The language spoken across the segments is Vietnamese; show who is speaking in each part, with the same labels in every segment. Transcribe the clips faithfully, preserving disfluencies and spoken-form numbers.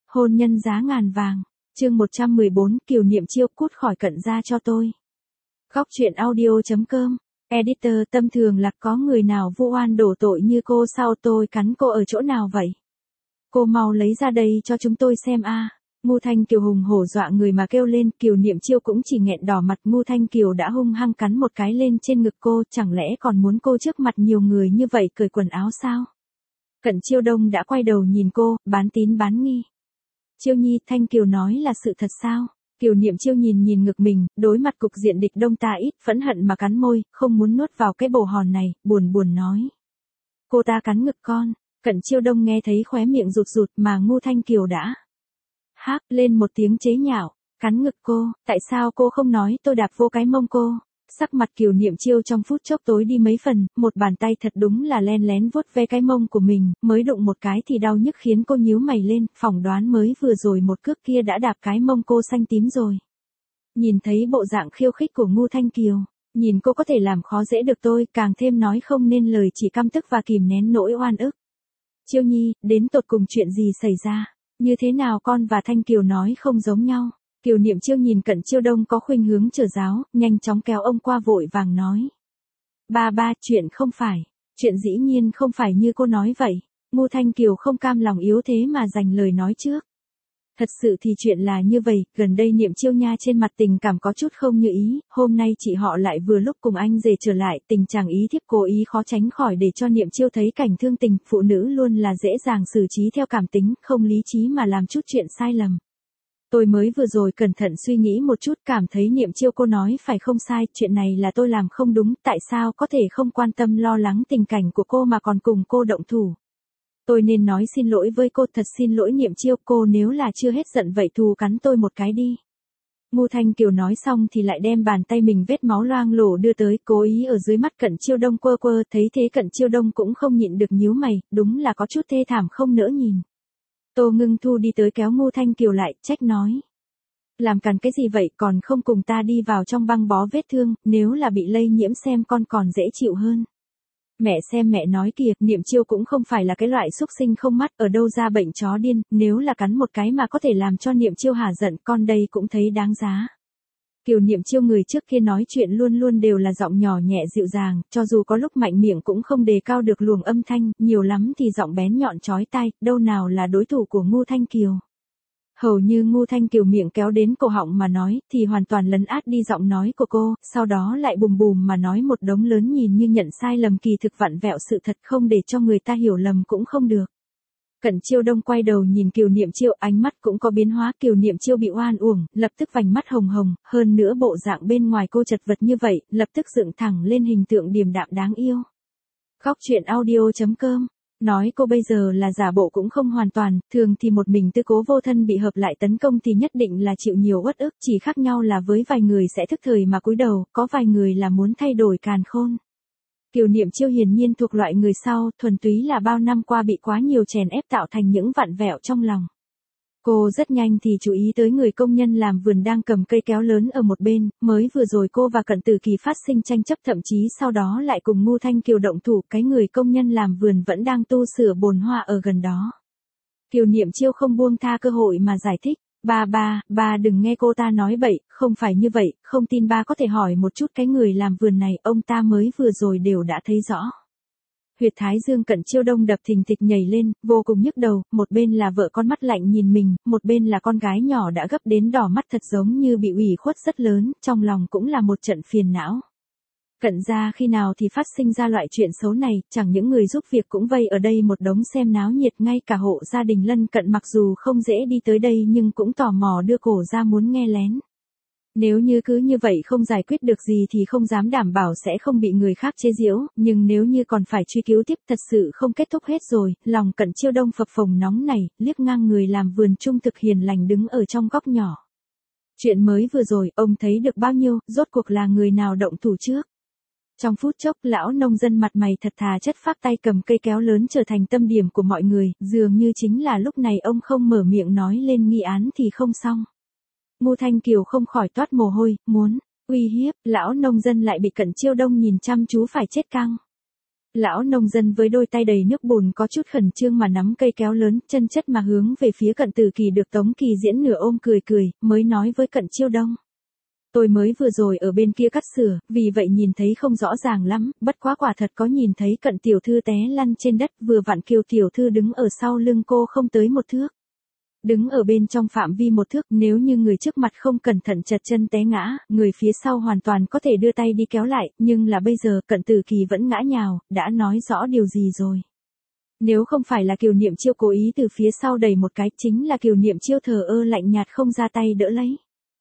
Speaker 1: Hôn nhân giá ngàn vàng. Chương một trăm mười bốn, Kiều Niệm Chiêu cút khỏi Cận gia cho tôi. Góc truyện audio chấm com. Editor, tâm thường là có người nào vu oan đổ tội như cô sao, tôi cắn cô ở chỗ nào vậy? Cô mau lấy ra đây cho chúng tôi xem a. Ngô Thanh Kiều hùng hổ dọa người mà kêu lên, Kiều Niệm Chiêu cũng chỉ nghẹn đỏ mặt. Ngô Thanh Kiều đã hung hăng cắn một cái lên trên ngực cô, chẳng lẽ còn muốn cô trước mặt nhiều người như vậy cởi quần áo sao? Cận Chiêu Đông đã quay đầu nhìn cô, bán tín bán nghi. Chiêu Nhi, Thanh Kiều nói là sự thật sao? Kiều Niệm Chiêu nhìn nhìn ngực mình, đối mặt cục diện địch đông ta ít, phẫn hận mà cắn môi, không muốn nuốt vào cái bồ hòn này, buồn buồn nói. Cô ta cắn ngực con. Cận Chiêu Đông nghe thấy khóe miệng rụt rụt mà Ngô Thanh Kiều đã hác lên một tiếng chế nhạo, cắn ngực cô, tại sao cô không nói tôi đạp vô cái mông cô? Sắc mặt Kiều Niệm Chiêu trong phút chốc tối đi mấy phần, một bàn tay thật đúng là len lén vuốt ve cái mông của mình, mới đụng một cái thì đau nhức khiến cô nhíu mày lên, phỏng đoán mới vừa rồi một cước kia đã đạp cái mông cô xanh tím rồi. Nhìn thấy bộ dạng khiêu khích của Ngô Thanh Kiều, nhìn cô có thể làm khó dễ được tôi, càng thêm nói không nên lời, chỉ căm tức và kìm nén nỗi oan ức. Chiêu Nhi, đến tột cùng chuyện gì xảy ra? Như thế nào con và Thanh Kiều nói không giống nhau? Kiều Niệm Chiêu nhìn Cận Chiêu Đông có khuynh hướng trở giáo, nhanh chóng kéo ông qua vội vàng nói. Ba ba, chuyện không phải, chuyện dĩ nhiên không phải như cô nói vậy. Ngô Thanh Kiều không cam lòng yếu thế mà giành lời nói trước. Thật sự thì chuyện là như vậy, gần đây Niệm Chiêu nha trên mặt tình cảm có chút không như ý, hôm nay chị họ lại vừa lúc cùng anh rể trở lại, tình chàng ý thiếp cố ý khó tránh khỏi để cho Niệm Chiêu thấy cảnh thương tình, phụ nữ luôn là dễ dàng xử trí theo cảm tính, không lý trí mà làm chút chuyện sai lầm. Tôi mới vừa rồi cẩn thận suy nghĩ một chút, cảm thấy Niệm Chiêu cô nói phải không sai, chuyện này là tôi làm không đúng, tại sao có thể không quan tâm lo lắng tình cảnh của cô mà còn cùng cô động thủ. Tôi nên nói xin lỗi với cô, thật xin lỗi Niệm Chiêu, cô nếu là chưa hết giận vậy thù cắn tôi một cái đi. Ngô Thanh Kiều nói xong thì lại đem bàn tay mình vết máu loang lổ đưa tới, cố ý ở dưới mắt Cận Chiêu Đông quơ quơ, thấy thế Cận Chiêu Đông cũng không nhịn được nhíu mày, đúng là có chút thê thảm không nỡ nhìn. Tô Ngưng Thu đi tới kéo Ngô Thanh Kiều lại, trách nói. Làm càn cái gì vậy, còn không cùng ta đi vào trong băng bó vết thương, nếu là bị lây nhiễm xem con còn dễ chịu hơn. Mẹ xem mẹ nói kìa, Niệm Chiêu cũng không phải là cái loại xúc sinh không mắt, ở đâu ra bệnh chó điên, nếu là cắn một cái mà có thể làm cho Niệm Chiêu hả giận, con đây cũng thấy đáng giá. Kiều Niệm Chiêu người trước kia nói chuyện luôn luôn đều là giọng nhỏ nhẹ dịu dàng, cho dù có lúc mạnh miệng cũng không đề cao được luồng âm thanh, nhiều lắm thì giọng bén nhọn chói tai, đâu nào là đối thủ của Ngô Thanh Kiều. Hầu như Ngô Thanh Kiều miệng kéo đến cổ họng mà nói, thì hoàn toàn lấn át đi giọng nói của cô, sau đó lại bùm bùm mà nói một đống lớn nhìn như nhận sai lầm, kỳ thực vặn vẹo sự thật không để cho người ta hiểu lầm cũng không được. Cận Chiêu Đông quay đầu nhìn Kiều Niệm Chiêu, ánh mắt cũng có biến hóa, Kiều Niệm Chiêu bị oan uổng, lập tức vành mắt hồng hồng, hơn nữa bộ dạng bên ngoài cô chật vật như vậy, lập tức dựng thẳng lên hình tượng điềm đạm đáng yêu. Góc truyện audio chấm com. Nói cô bây giờ là giả bộ cũng không hoàn toàn, thường thì một mình Tư Cố Vô Thân bị hợp lại tấn công thì nhất định là chịu nhiều uất ức, chỉ khác nhau là với vài người sẽ thức thời mà cúi đầu, có vài người là muốn thay đổi càn khôn. Kiều Niệm Chiêu hiển nhiên thuộc loại người sau, thuần túy là bao năm qua bị quá nhiều chèn ép tạo thành những vặn vẹo trong lòng. Cô rất nhanh thì chú ý tới người công nhân làm vườn đang cầm cây kéo lớn ở một bên, mới vừa rồi cô và Cận Tử Kỳ phát sinh tranh chấp, thậm chí sau đó lại cùng Ngô Thanh Kiều động thủ, cái người công nhân làm vườn vẫn đang tu sửa bồn hoa ở gần đó. Kiều Niệm Chiêu không buông tha cơ hội mà giải thích, ba ba, ba đừng nghe cô ta nói bậy, không phải như vậy, không tin ba có thể hỏi một chút cái người làm vườn này, ông ta mới vừa rồi đều đã thấy rõ. Huyệt thái dương Cận Chiêu Đông đập thình thịch nhảy lên, vô cùng nhức đầu, một bên là vợ con mắt lạnh nhìn mình, một bên là con gái nhỏ đã gấp đến đỏ mắt thật giống như bị ủy khuất rất lớn, trong lòng cũng là một trận phiền não. Cận gia khi nào thì phát sinh ra loại chuyện xấu này, chẳng những người giúp việc cũng vây ở đây một đống xem náo nhiệt, ngay cả hộ gia đình lân cận mặc dù không dễ đi tới đây nhưng cũng tò mò đưa cổ ra muốn nghe lén. Nếu như cứ như vậy không giải quyết được gì thì không dám đảm bảo sẽ không bị người khác chế giễu, nhưng nếu như còn phải truy cứu tiếp thật sự không kết thúc hết rồi, lòng Cận Chiêu Đông phập phồng nóng này, liếc ngang người làm vườn trung thực hiền lành đứng ở trong góc nhỏ. Chuyện mới vừa rồi, ông thấy được bao nhiêu, rốt cuộc là người nào động thủ trước. Trong phút chốc, lão nông dân mặt mày thật thà chất phác tay cầm cây kéo lớn trở thành tâm điểm của mọi người, dường như chính là lúc này ông không mở miệng nói lên nghi án thì không xong. Ngô Thanh Kiều không khỏi toát mồ hôi, muốn uy hiếp, lão nông dân lại bị Cận Chiêu Đông nhìn chăm chú phải chết căng. Lão nông dân với đôi tay đầy nước bùn có chút khẩn trương mà nắm cây kéo lớn, chân chất mà hướng về phía Cận Tử Kỳ được Tống Kỳ Diễn nửa ôm cười cười, mới nói với Cận Chiêu Đông. Tôi mới vừa rồi ở bên kia cắt sửa, vì vậy nhìn thấy không rõ ràng lắm, bất quá quả thật có nhìn thấy Cận tiểu thư té lăn trên đất, vừa vặn Kiều tiểu thư đứng ở sau lưng cô không tới một thước. Đứng ở bên trong phạm vi một thước, nếu như người trước mặt không cẩn thận chật chân té ngã, người phía sau hoàn toàn có thể đưa tay đi kéo lại, nhưng là bây giờ Cận Tử Kỳ vẫn ngã nhào, đã nói rõ điều gì rồi. Nếu không phải là Kiều Niệm Chiêu cố ý từ phía sau đẩy một cái, chính là Kiều Niệm Chiêu thờ ơ lạnh nhạt không ra tay đỡ lấy.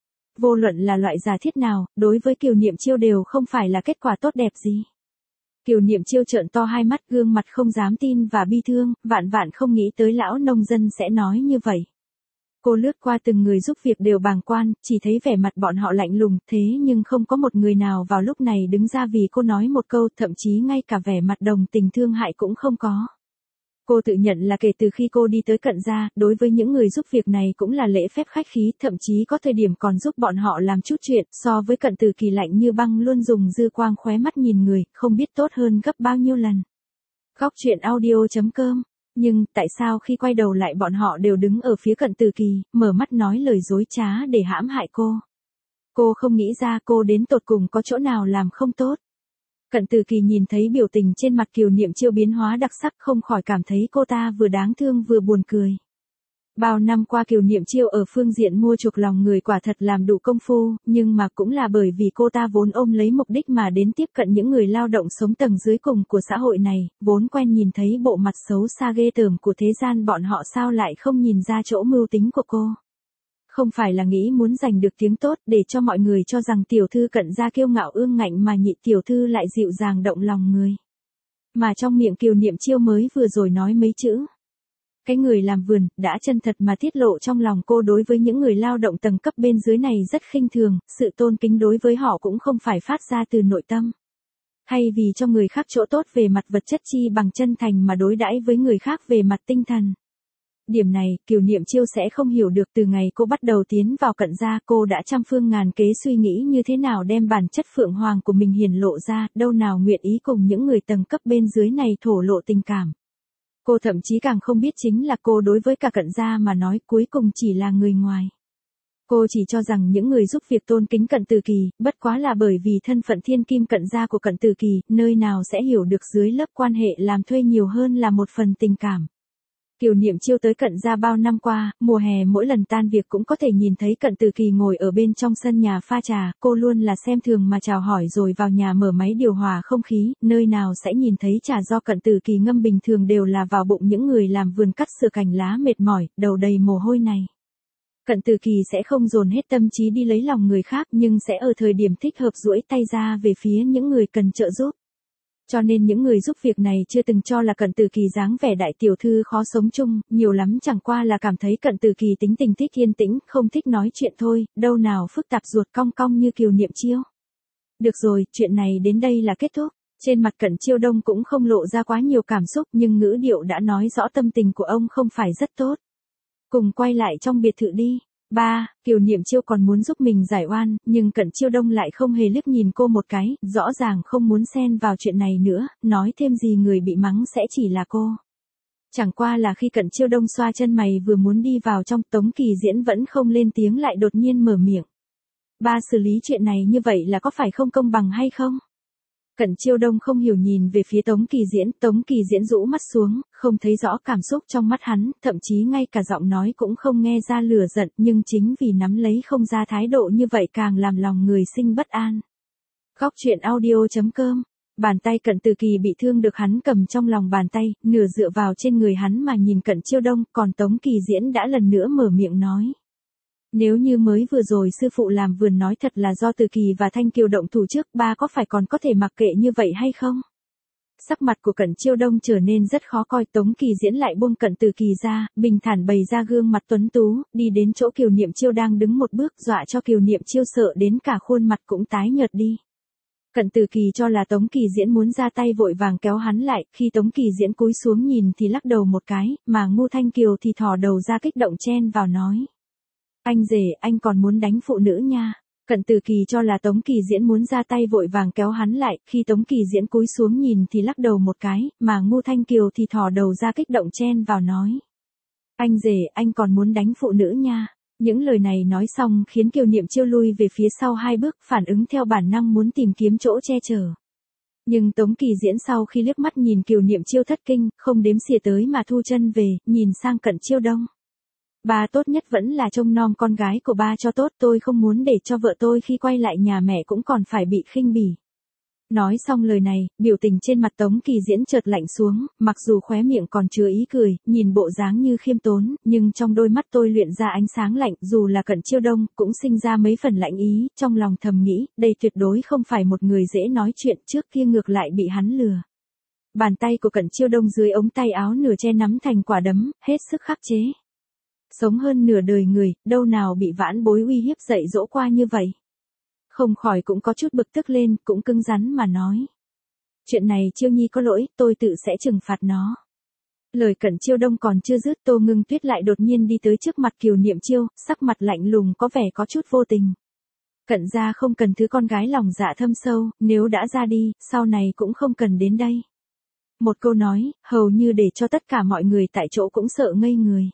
Speaker 1: Vô luận là loại giả thiết nào, đối với Kiều Niệm Chiêu đều không phải là kết quả tốt đẹp gì. Kiều Niệm Chiêu trợn to hai mắt, gương mặt không dám tin và bi thương, vạn vạn không nghĩ tới lão nông dân sẽ nói như vậy. Cô lướt qua từng người giúp việc đều bàng quan, chỉ thấy vẻ mặt bọn họ lạnh lùng, thế nhưng không có một người nào vào lúc này đứng ra vì cô nói một câu, thậm chí ngay cả vẻ mặt đồng tình thương hại cũng không có. Cô tự nhận là kể từ khi cô đi tới Cận gia, đối với những người giúp việc này cũng là lễ phép khách khí, thậm chí có thời điểm còn giúp bọn họ làm chút chuyện, so với Cận Tử Kỳ lạnh như băng luôn dùng dư quang khóe mắt nhìn người, không biết tốt hơn gấp bao nhiêu lần. Góc truyện audio chấm com. Nhưng, tại sao khi quay đầu lại bọn họ đều đứng ở phía Cận Tử Kỳ, mở mắt nói lời dối trá để hãm hại cô? Cô không nghĩ ra cô đến tột cùng có chỗ nào làm không tốt. Cận Tử Kỳ nhìn thấy biểu tình trên mặt Kiều Niệm Chiêu biến hóa đặc sắc, không khỏi cảm thấy cô ta vừa đáng thương vừa buồn cười. Bao năm qua Kiều Niệm Chiêu ở phương diện mua chuộc lòng người quả thật làm đủ công phu, nhưng mà cũng là bởi vì cô ta vốn ôm lấy mục đích mà đến tiếp cận những người lao động sống tầng dưới cùng của xã hội này, vốn quen nhìn thấy bộ mặt xấu xa ghê tởm của thế gian, bọn họ sao lại không nhìn ra chỗ mưu tính của cô. Không phải là nghĩ muốn giành được tiếng tốt để cho mọi người cho rằng tiểu thư Cận gia kiêu ngạo ương ngạnh mà nhị tiểu thư lại dịu dàng động lòng người. Mà trong miệng Kiều Niệm Chiêu mới vừa rồi nói mấy chữ. Cái người làm vườn, đã chân thật mà tiết lộ trong lòng cô đối với những người lao động tầng cấp bên dưới này rất khinh thường, sự tôn kính đối với họ cũng không phải phát ra từ nội tâm. Hay vì cho người khác chỗ tốt về mặt vật chất chi bằng chân thành mà đối đãi với người khác về mặt tinh thần. Điểm này, Kiều Niệm Chiêu sẽ không hiểu được. Từ ngày cô bắt đầu tiến vào Cận gia, cô đã trăm phương ngàn kế suy nghĩ như thế nào đem bản chất phượng hoàng của mình hiển lộ ra, đâu nào nguyện ý cùng những người tầng cấp bên dưới này thổ lộ tình cảm. Cô thậm chí càng không biết chính là cô đối với cả Cận gia mà nói cuối cùng chỉ là người ngoài. Cô chỉ cho rằng những người giúp việc tôn kính Cận Tử Kỳ, bất quá là bởi vì thân phận thiên kim Cận gia của Cận Tử Kỳ, nơi nào sẽ hiểu được dưới lớp quan hệ làm thuê nhiều hơn là một phần tình cảm. Kiều Niệm Chiêu tới Cận gia bao năm qua, mùa hè mỗi lần tan việc cũng có thể nhìn thấy Cận Tử Kỳ ngồi ở bên trong sân nhà pha trà, cô luôn là xem thường mà chào hỏi rồi vào nhà mở máy điều hòa không khí, nơi nào sẽ nhìn thấy trà do Cận Tử Kỳ ngâm bình thường đều là vào bụng những người làm vườn cắt sửa cành lá mệt mỏi, đầu đầy mồ hôi này. Cận Tử Kỳ sẽ không dồn hết tâm trí đi lấy lòng người khác nhưng sẽ ở thời điểm thích hợp duỗi tay ra về phía những người cần trợ giúp. Cho nên những người giúp việc này chưa từng cho là Cận Tử Kỳ dáng vẻ đại tiểu thư khó sống chung, nhiều lắm chẳng qua là cảm thấy Cận Tử Kỳ tính tình thích yên tĩnh, không thích nói chuyện thôi, đâu nào phức tạp ruột cong cong như Kiều Niệm Chiêu. Được rồi, chuyện này đến đây là kết thúc. Trên mặt Cận Chiêu Đông cũng không lộ ra quá nhiều cảm xúc nhưng ngữ điệu đã nói rõ tâm tình của ông không phải rất tốt. Cùng quay lại trong biệt thự đi. ba. Kiều Niệm Chiêu còn muốn giúp mình giải oan, nhưng Cận Chiêu Đông lại không hề liếc nhìn cô một cái, rõ ràng không muốn xen vào chuyện này nữa, nói thêm gì người bị mắng sẽ chỉ là cô. Chẳng qua là khi Cận Chiêu Đông xoa chân mày vừa muốn đi vào trong, Tống Kỳ Diễn vẫn không lên tiếng lại đột nhiên mở miệng. Ba xử lý chuyện này như vậy là có phải không công bằng hay không? Cận Chiêu Đông không hiểu nhìn về phía Tống Kỳ Diễn, Tống Kỳ Diễn rũ mắt xuống, không thấy rõ cảm xúc trong mắt hắn, thậm chí ngay cả giọng nói cũng không nghe ra lửa giận, nhưng chính vì nắm lấy không ra thái độ như vậy càng làm lòng người sinh bất an. Góc truyện audio chấm com. Bàn tay Cận Tử Kỳ bị thương được hắn cầm trong lòng bàn tay, nửa dựa vào trên người hắn mà nhìn Cận Chiêu Đông, còn Tống Kỳ Diễn đã lần nữa mở miệng nói. Nếu như mới vừa rồi sư phụ làm vườn nói thật là do Tử Kỳ và Thanh Kiều động thủ trước, ba có phải còn có thể mặc kệ như vậy hay không? Sắc mặt của Cận Chiêu Đông trở nên rất khó coi, Tống Kỳ Diễn lại buông Cận Tử Kỳ ra, bình thản bày ra gương mặt tuấn tú, đi đến chỗ Kiều Niệm Chiêu đang đứng một bước, dọa cho Kiều Niệm Chiêu sợ đến cả khuôn mặt cũng tái nhợt đi. Cận Tử Kỳ cho là Tống Kỳ Diễn muốn ra tay vội vàng kéo hắn lại, khi Tống Kỳ Diễn cúi xuống nhìn thì lắc đầu một cái, mà Ngô Thanh Kiều thì thò đầu ra kích động chen vào nói. Anh rể, anh còn muốn đánh phụ nữ nha. Cận Từ Kỳ cho là Tống Kỳ Diễn muốn ra tay vội vàng kéo hắn lại, khi Tống Kỳ Diễn cúi xuống nhìn thì lắc đầu một cái, mà Ngô Thanh Kiều thì thò đầu ra kích động chen vào nói. Anh rể, anh còn muốn đánh phụ nữ nha. Những lời này nói xong khiến Kiều Niệm Chiêu lui về phía sau hai bước, phản ứng theo bản năng muốn tìm kiếm chỗ che chở. Nhưng Tống Kỳ Diễn sau khi liếc mắt nhìn Kiều Niệm Chiêu thất kinh, không đếm xỉa tới mà thu chân về, nhìn sang Cận Chiêu Đông. Ba tốt nhất vẫn là trông nom con gái của ba cho tốt, tôi không muốn để cho vợ tôi khi quay lại nhà mẹ cũng còn phải bị khinh bỉ. Nói xong lời này, biểu tình trên mặt Tống Kỳ Diễn chợt lạnh xuống, mặc dù khóe miệng còn chứa ý cười, nhìn bộ dáng như khiêm tốn, nhưng trong đôi mắt tôi luyện ra ánh sáng lạnh, dù là Cận Chiêu Đông, cũng sinh ra mấy phần lạnh ý, trong lòng thầm nghĩ, đây tuyệt đối không phải một người dễ nói chuyện, trước kia ngược lại bị hắn lừa. Bàn tay của Cận Chiêu Đông dưới ống tay áo nửa che nắm thành quả đấm, hết sức khắc chế. Sống hơn nửa đời người, đâu nào bị vãn bối uy hiếp dạy dỗ qua như vậy. Không khỏi cũng có chút bực tức lên, cũng cứng rắn mà nói. Chuyện này Chiêu Nhi có lỗi, tôi tự sẽ trừng phạt nó. Lời Cận Chiêu Đông còn chưa dứt, Tô Ngưng Tuyết lại đột nhiên đi tới trước mặt Kiều Niệm Chiêu, sắc mặt lạnh lùng có vẻ có chút vô tình. Cận gia không cần thứ con gái lòng dạ thâm sâu, nếu đã ra đi, sau này cũng không cần đến đây. Một câu nói, hầu như để cho tất cả mọi người tại chỗ cũng sợ ngây người.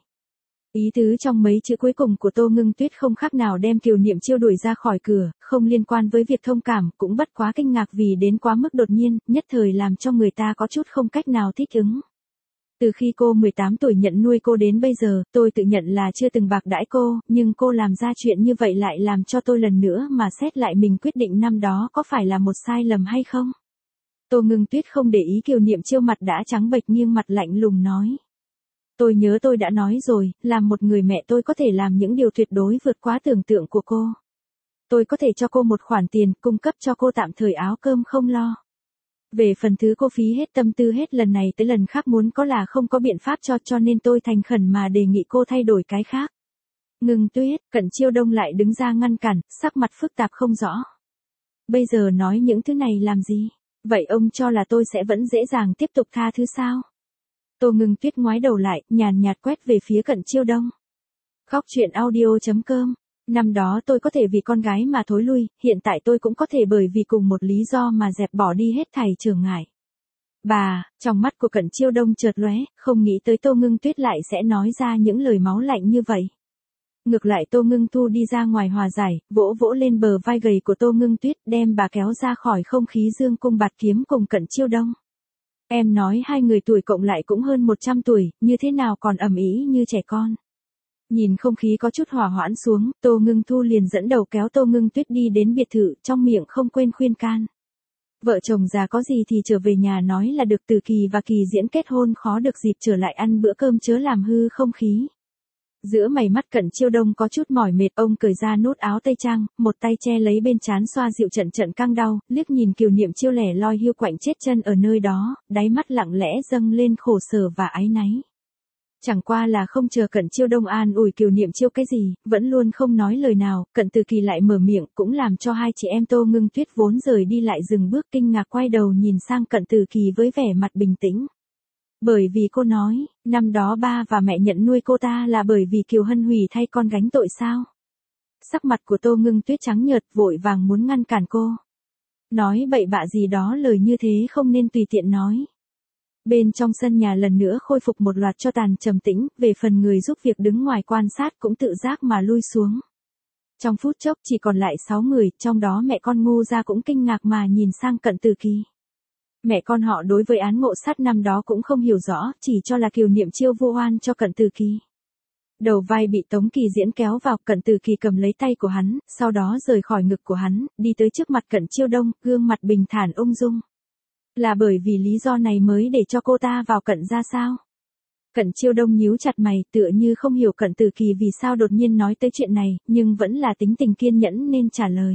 Speaker 1: Ý tứ trong mấy chữ cuối cùng của Tô Ngưng Tuyết không khác nào đem Kiều Niệm Chiêu đuổi ra khỏi cửa, không liên quan với việc thông cảm, cũng bất quá kinh ngạc vì đến quá mức đột nhiên, nhất thời làm cho người ta có chút không cách nào thích ứng. Từ khi cô mười tám tuổi nhận nuôi cô đến bây giờ, tôi tự nhận là chưa từng bạc đãi cô, nhưng cô làm ra chuyện như vậy lại làm cho tôi lần nữa mà xét lại mình quyết định năm đó có phải là một sai lầm hay không. Tô Ngưng Tuyết không để ý Kiều Niệm Chiêu mặt đã trắng bệch nghiêng mặt lạnh lùng nói. Tôi nhớ tôi đã nói rồi, làm một người mẹ tôi có thể làm những điều tuyệt đối vượt quá tưởng tượng của cô. Tôi có thể cho cô một khoản tiền, cung cấp cho cô tạm thời áo cơm không lo. Về phần thứ cô phí hết tâm tư hết lần này tới lần khác muốn có là không có biện pháp cho, cho nên tôi thành khẩn mà đề nghị cô thay đổi cái khác. Ngưng Tuyết, Cận Chiêu Đông lại đứng ra ngăn cản, sắc mặt phức tạp không rõ. Bây giờ nói những thứ này làm gì? Vậy ông cho là tôi sẽ vẫn dễ dàng tiếp tục tha thứ sao? Tô Ngưng Tuyết ngoái đầu lại, nhàn nhạt quét về phía Cận Chiêu Đông. Góc truyện audio chấm com. Năm đó tôi có thể vì con gái mà thối lui, hiện tại tôi cũng có thể bởi vì cùng một lý do mà dẹp bỏ đi hết thảy chướng ngại. Bà, trong mắt của Cận Chiêu Đông chợt lóe, không nghĩ tới Tô Ngưng Tuyết lại sẽ nói ra những lời máu lạnh như vậy. Ngược lại Tô Ngưng Thu đi ra ngoài hòa giải, vỗ vỗ lên bờ vai gầy của Tô Ngưng Tuyết, đem bà kéo ra khỏi không khí dương cung bạt kiếm cùng Cận Chiêu Đông. Em nói hai người tuổi cộng lại cũng hơn một trăm tuổi, như thế nào còn ầm ĩ như trẻ con. Nhìn không khí có chút hỏa hoãn xuống, Tô Ngưng Thu liền dẫn đầu kéo Tô Ngưng Tuyết đi đến biệt thự, trong miệng không quên khuyên can. Vợ chồng già có gì thì trở về nhà nói là được, Từ Kỳ và Kỳ Diễn kết hôn khó được dịp trở lại ăn bữa cơm chớ làm hư không khí. Giữa mày mắt Cận Chiêu Đông có chút mỏi mệt, ông cởi ra nút áo tây trang, một tay che lấy bên trán xoa dịu trận trận căng đau, liếc nhìn Kiều Niệm Chiêu lẻ loi hiu quạnh chết chân ở nơi đó, đáy mắt lặng lẽ dâng lên khổ sở và áy náy. Chẳng qua là không chờ Cận Chiêu Đông an ủi Kiều Niệm Chiêu cái gì, vẫn luôn không nói lời nào, Cận Từ Kỳ lại mở miệng, cũng làm cho hai chị em Tô Ngưng Tuyết vốn rời đi lại dừng bước kinh ngạc quay đầu nhìn sang Cận Từ Kỳ với vẻ mặt bình tĩnh. Bởi vì cô nói, năm đó ba và mẹ nhận nuôi cô ta là bởi vì Kiều Hân Hủy thay con gánh tội sao? Sắc mặt của Tô Ngưng Tuyết trắng nhợt, vội vàng muốn ngăn cản cô. Nói bậy bạ gì đó, lời như thế không nên tùy tiện nói. Bên trong sân nhà lần nữa khôi phục một loạt cho tàn trầm tĩnh, về phần người giúp việc đứng ngoài quan sát cũng tự giác mà lui xuống. Trong phút chốc chỉ còn lại sáu người, trong đó mẹ con Ngô Gia cũng kinh ngạc mà nhìn sang Cận Từ Kỳ. Mẹ con họ đối với án ngộ sát năm đó cũng không hiểu rõ, chỉ cho là Kiều Niệm Chiêu vu oan cho Cận Từ Kỳ. Đầu vai bị Tống Kỳ Diễn kéo vào, Cận Từ Kỳ cầm lấy tay của hắn, sau đó rời khỏi ngực của hắn, đi tới trước mặt Cận Chiêu Đông, gương mặt bình thản ung dung. Là bởi vì lý do này mới để cho cô ta vào Cận gia sao? Cận Chiêu Đông nhíu chặt mày, tựa như không hiểu Cận Từ Kỳ vì sao đột nhiên nói tới chuyện này, nhưng vẫn là tính tình kiên nhẫn nên trả lời.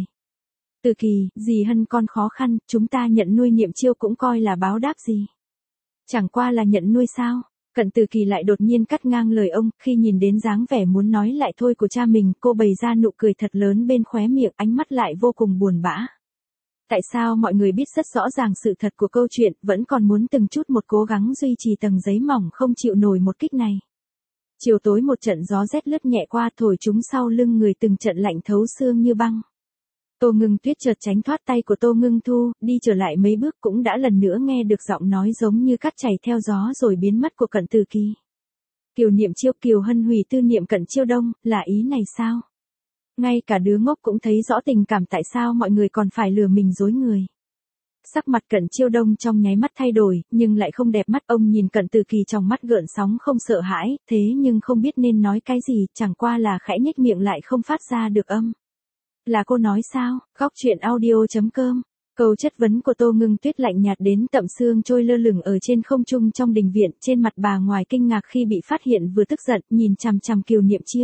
Speaker 1: Từ Kỳ, dì Hân con khó khăn, chúng ta nhận nuôi Niệm Chiêu cũng coi là báo đáp gì. Chẳng qua là nhận nuôi sao? Cận Từ Kỳ lại đột nhiên cắt ngang lời ông, khi nhìn đến dáng vẻ muốn nói lại thôi của cha mình, cô bày ra nụ cười thật lớn bên khóe miệng, ánh mắt lại vô cùng buồn bã. Tại sao mọi người biết rất rõ ràng sự thật của câu chuyện, vẫn còn muốn từng chút một cố gắng duy trì tầng giấy mỏng không chịu nổi một kích này. Chiều tối một trận gió rét lướt nhẹ qua, thổi chúng sau lưng người từng trận lạnh thấu xương như băng. Tô Ngưng Tuyết chợt tránh thoát tay của Tô Ngưng Thu, đi trở lại mấy bước cũng đã lần nữa nghe được giọng nói giống như cát chảy theo gió rồi biến mất của Cận Từ Kỳ. Kiều Niệm Chiêu, Kiều Hân Hủy tư niệm Cận Chiêu Đông, là ý này sao? Ngay cả đứa ngốc cũng thấy rõ tình cảm, tại sao mọi người còn phải lừa mình dối người. Sắc mặt Cận Chiêu Đông trong nháy mắt thay đổi, nhưng lại không đẹp mắt. Ông nhìn Cận Từ Kỳ trong mắt gợn sóng không sợ hãi, thế nhưng không biết nên nói cái gì, chẳng qua là khẽ nhếch miệng lại không phát ra được âm. Là cô nói sao? Góc truyện audio chấm com. Câu chất vấn của Tô Ngưng Tuyết lạnh nhạt đến tận xương, trôi lơ lửng ở trên không trung trong đình viện. Trên mặt bà ngoài kinh ngạc khi bị phát hiện vừa tức giận, nhìn chằm chằm Kiều Niệm Chiêu.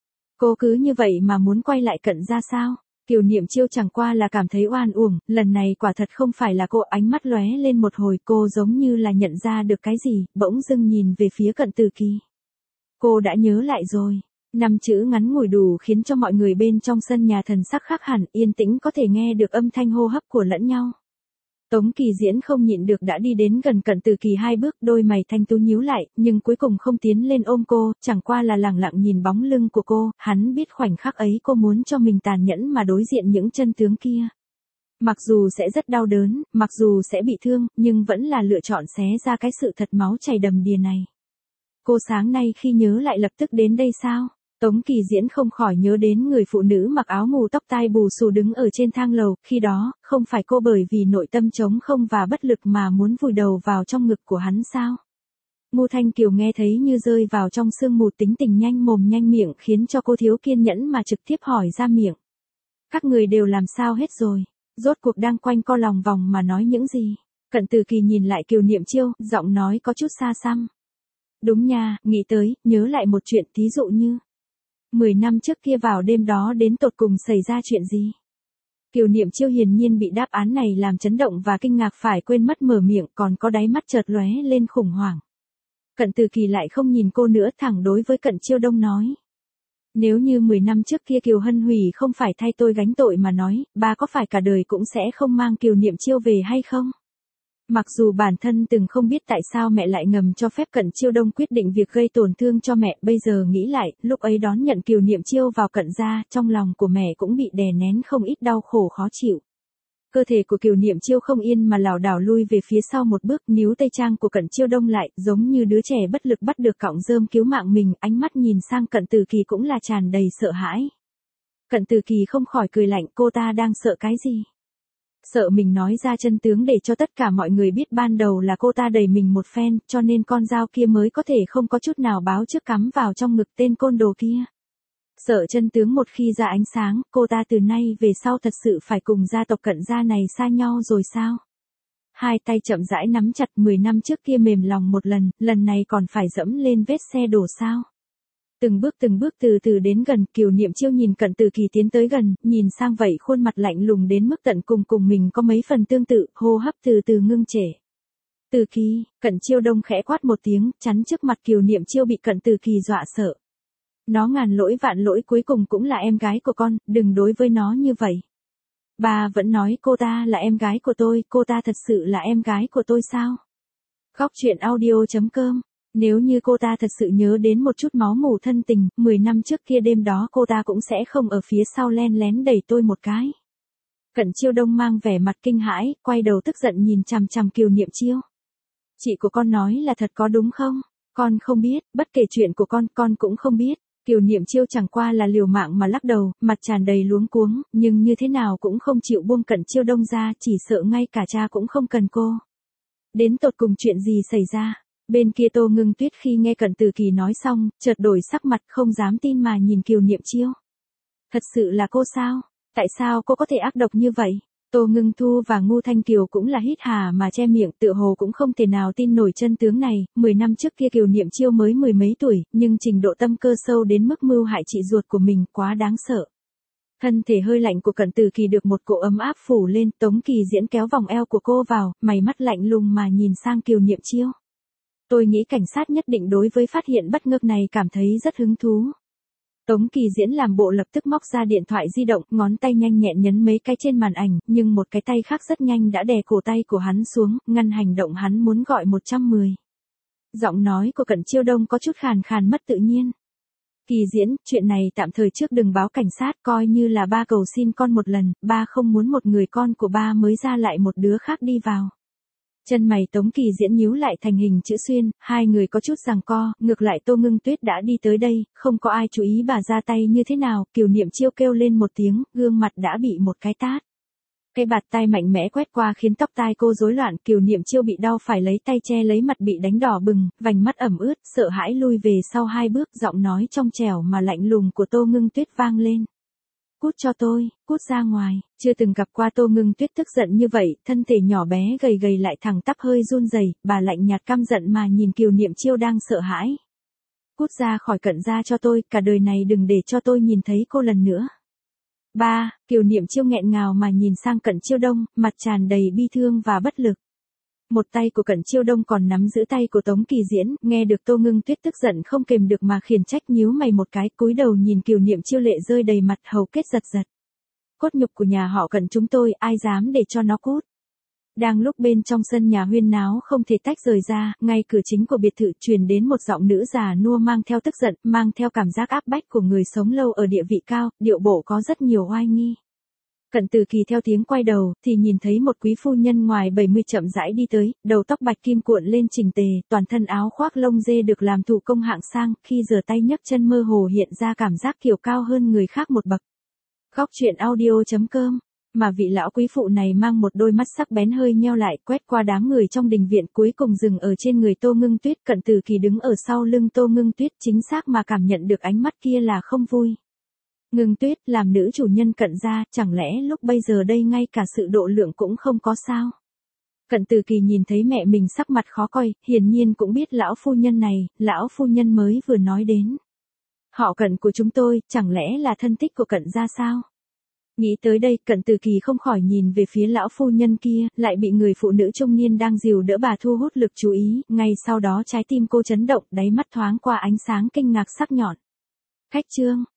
Speaker 1: Cô cứ như vậy mà muốn quay lại Cận ra sao? Kiều Niệm Chiêu chẳng qua là cảm thấy oan uổng, lần này quả thật không phải là cô. Ánh mắt lóe lên một hồi, cô giống như là nhận ra được cái gì, bỗng dưng nhìn về phía Cận Từ Kỳ. Cô đã nhớ lại rồi. Năm chữ ngắn ngủi đủ khiến cho mọi người bên trong sân nhà thần sắc khác hẳn, yên tĩnh có thể nghe được âm thanh hô hấp của lẫn nhau. Tống Kỳ Diễn không nhịn được đã đi đến gần Cận Từ Kỳ hai bước, đôi mày thanh tú nhíu lại, nhưng cuối cùng không tiến lên ôm cô, chẳng qua là lẳng lặng nhìn bóng lưng của cô. Hắn biết khoảnh khắc ấy cô muốn cho mình tàn nhẫn mà đối diện những chân tướng kia. Mặc dù sẽ rất đau đớn, mặc dù sẽ bị thương, nhưng vẫn là lựa chọn xé ra cái sự thật máu chảy đầm đìa này. Cô sáng nay khi nhớ lại lập tức đến đây sao? Tống Kỳ Diễn không khỏi nhớ đến người phụ nữ mặc áo mù tóc tai bù xù đứng ở trên thang lầu, khi đó, không phải cô bởi vì nội tâm trống không và bất lực mà muốn vùi đầu vào trong ngực của hắn sao? Ngô Thanh Kiều nghe thấy như rơi vào trong sương mù, tính tình nhanh mồm nhanh miệng khiến cho cô thiếu kiên nhẫn mà trực tiếp hỏi ra miệng. Các người đều làm sao hết rồi? Rốt cuộc đang quanh co lòng vòng mà nói những gì? Cận Từ Kỳ nhìn lại Kiều Niệm Chiêu, giọng nói có chút xa xăm. Đúng nha, nghĩ tới, nhớ lại một chuyện, thí dụ như Mười năm trước kia vào đêm đó đến tột cùng xảy ra chuyện gì? Kiều Niệm Chiêu hiển nhiên bị đáp án này làm chấn động và kinh ngạc, phải quên mất mở miệng, còn có đáy mắt chợt lóe lên khủng hoảng. Cận Từ Kỳ lại không nhìn cô nữa, thẳng đối với Cận Chiêu Đông nói. Nếu như mười năm trước kia Kiều Hân Hủy không phải thay tôi gánh tội mà nói, ba có phải cả đời cũng sẽ không mang Kiều Niệm Chiêu về hay không? Mặc dù bản thân từng không biết tại sao mẹ lại ngầm cho phép Cận Chiêu Đông quyết định việc gây tổn thương cho mẹ, bây giờ nghĩ lại, lúc ấy đón nhận Kiều Niệm Chiêu vào Cận gia, trong lòng của mẹ cũng bị đè nén không ít đau khổ khó chịu. Cơ thể của Kiều Niệm Chiêu không yên mà lảo đảo lui về phía sau một bước, níu tay trang của Cận Chiêu Đông lại, giống như đứa trẻ bất lực bắt được cọng rơm cứu mạng mình, ánh mắt nhìn sang Cận Từ Kỳ cũng là tràn đầy sợ hãi. Cận Từ Kỳ không khỏi cười lạnh, cô ta đang sợ cái gì? Sợ mình nói ra chân tướng để cho tất cả mọi người biết ban đầu là cô ta đẩy mình một phen, cho nên con dao kia mới có thể không có chút nào báo trước cắm vào trong ngực tên côn đồ kia. Sợ chân tướng một khi ra ánh sáng, cô ta từ nay về sau thật sự phải cùng gia tộc Cận gia này xa nhau rồi sao? Hai tay chậm rãi nắm chặt, mười năm trước kia mềm lòng một lần, lần này còn phải dẫm lên vết xe đổ sao? Từng bước từng bước từ từ đến gần, Kiều Niệm Chiêu nhìn Cận Từ Kỳ tiến tới gần, nhìn sang vậy khuôn mặt lạnh lùng đến mức tận cùng cùng mình có mấy phần tương tự, hô hấp từ từ ngưng trệ. Từ Kỳ, Cận Chiêu Đông khẽ quát một tiếng, chắn trước mặt Kiều Niệm Chiêu bị Cận Từ Kỳ dọa sợ. Nó ngàn lỗi vạn lỗi, cuối cùng cũng là em gái của con, đừng đối với nó như vậy. Bà vẫn nói cô ta là em gái của tôi, cô ta thật sự là em gái của tôi sao? Góc truyện audio chấm com. Nếu như cô ta thật sự nhớ đến một chút máu mủ thân tình, mười năm trước kia đêm đó cô ta cũng sẽ không ở phía sau len lén đẩy tôi một cái. Cận Chiêu Đông mang vẻ mặt kinh hãi, quay đầu tức giận nhìn chằm chằm Kiều Niệm Chiêu. Chị của con nói là thật có đúng không? Con không biết, bất kể chuyện của con, con cũng không biết. Kiều Niệm Chiêu chẳng qua là liều mạng mà lắc đầu, mặt tràn đầy luống cuống, nhưng như thế nào cũng không chịu buông Cận Chiêu Đông ra, chỉ sợ ngay cả cha cũng không cần cô. Đến tột cùng chuyện gì xảy ra? Bên kia Tô Ngưng Tuyết khi nghe Cận Từ Kỳ nói xong, chợt đổi sắc mặt, không dám tin mà nhìn Kiều Niệm Chiêu. Thật sự là cô sao? Tại sao cô có thể ác độc như vậy? Tô Ngưng Thu và Ngô Thanh Kiều cũng là hít hà mà che miệng, tựa hồ cũng không thể nào tin nổi chân tướng này. Mười năm trước kia Kiều Niệm Chiêu mới mười mấy tuổi, nhưng trình độ tâm cơ sâu đến mức mưu hại chị ruột của mình, quá đáng sợ. Thân thể hơi lạnh của Cận Từ Kỳ được một cỗ ấm áp phủ lên, Tống Kỳ Diễn kéo vòng eo của cô vào, mày mắt lạnh lùng mà nhìn sang Kiều Niệm Chiêu. Tôi nghĩ cảnh sát nhất định đối với phát hiện bất ngờ này cảm thấy rất hứng thú. Tống Kỳ Diễn làm bộ lập tức móc ra điện thoại di động, ngón tay nhanh nhẹn nhấn mấy cái trên màn ảnh, nhưng một cái tay khác rất nhanh đã đè cổ tay của hắn xuống, ngăn hành động hắn muốn gọi một trăm mười. Giọng nói của Cận Chiêu Đông có chút khàn khàn mất tự nhiên. Kỳ Diễn, chuyện này tạm thời trước đừng báo cảnh sát, coi như là ba cầu xin con một lần, ba không muốn một người con của ba mới ra lại một đứa khác đi vào. Chân mày Tống Kỳ Diễn nhíu lại thành hình chữ xuyên, hai người có chút giằng co, ngược lại Tô Ngưng Tuyết đã đi tới đây, không có ai chú ý bà ra tay như thế nào, Kiều Niệm Chiêu kêu lên một tiếng, gương mặt đã bị một cái tát. Cái bạt tai mạnh mẽ quét qua khiến tóc tai cô rối loạn, Kiều Niệm Chiêu bị đau phải lấy tay che lấy mặt bị đánh đỏ bừng, vành mắt ẩm ướt, sợ hãi lui về sau hai bước, giọng nói trong trẻo mà lạnh lùng của Tô Ngưng Tuyết vang lên. Cút cho tôi, cút ra ngoài, chưa từng gặp qua Tô Ngưng Tuyết tức giận như vậy, thân thể nhỏ bé gầy gầy lại thẳng tắp hơi run rẩy, bà lạnh nhạt căm giận mà nhìn Kiều Niệm Chiêu đang sợ hãi. Cút ra khỏi Cận gia cho tôi, cả đời này đừng để cho tôi nhìn thấy cô lần nữa. Ba, Kiều Niệm Chiêu nghẹn ngào mà nhìn sang Cận Chiêu Đông, mặt tràn đầy bi thương và bất lực. Một tay của Cận Chiêu Đông còn nắm giữ tay của Tống Kỳ Diễn, nghe được Tô Ngưng Tuyết tức giận không kềm được mà khiển trách, nhíu mày một cái, cúi đầu nhìn Kiều Niệm Chiêu lệ rơi đầy mặt, hầu kết giật giật. Cốt nhục của nhà họ Cận chúng tôi, ai dám để cho nó cút. Đang lúc bên trong sân nhà huyên náo không thể tách rời ra, ngay cửa chính của biệt thự truyền đến một giọng nữ già nua mang theo tức giận, mang theo cảm giác áp bách của người sống lâu ở địa vị cao, điệu bộ có rất nhiều oai nghi. Cận Từ Kỳ theo tiếng quay đầu, thì nhìn thấy một quý phu nhân ngoài bảy mươi chậm rãi đi tới, đầu tóc bạch kim cuộn lên chỉnh tề, toàn thân áo khoác lông dê được làm thủ công hạng sang, khi giơ tay nhấc chân mơ hồ hiện ra cảm giác kiểu cao hơn người khác một bậc. Góc truyện audio chấm com. Mà vị lão quý phụ này mang một đôi mắt sắc bén hơi nheo lại, quét qua đám người trong đình viện, cuối cùng dừng ở trên người Tô Ngưng Tuyết. Cận Từ Kỳ đứng ở sau lưng Tô Ngưng Tuyết, chính xác mà cảm nhận được ánh mắt kia là không vui. Ngưng Tuyết, làm nữ chủ nhân Cận gia, chẳng lẽ lúc bây giờ đây ngay cả sự độ lượng cũng không có sao? Cận Từ Kỳ nhìn thấy mẹ mình sắc mặt khó coi, hiển nhiên cũng biết lão phu nhân này, lão phu nhân mới vừa nói đến. Họ Cận của chúng tôi, chẳng lẽ là thân thích của Cận gia sao? Nghĩ tới đây, Cận Từ Kỳ không khỏi nhìn về phía lão phu nhân kia, lại bị người phụ nữ trung niên đang dìu đỡ bà thu hút lực chú ý, ngay sau đó trái tim cô chấn động, đáy mắt thoáng qua ánh sáng kinh ngạc sắc nhọn. Khách trương,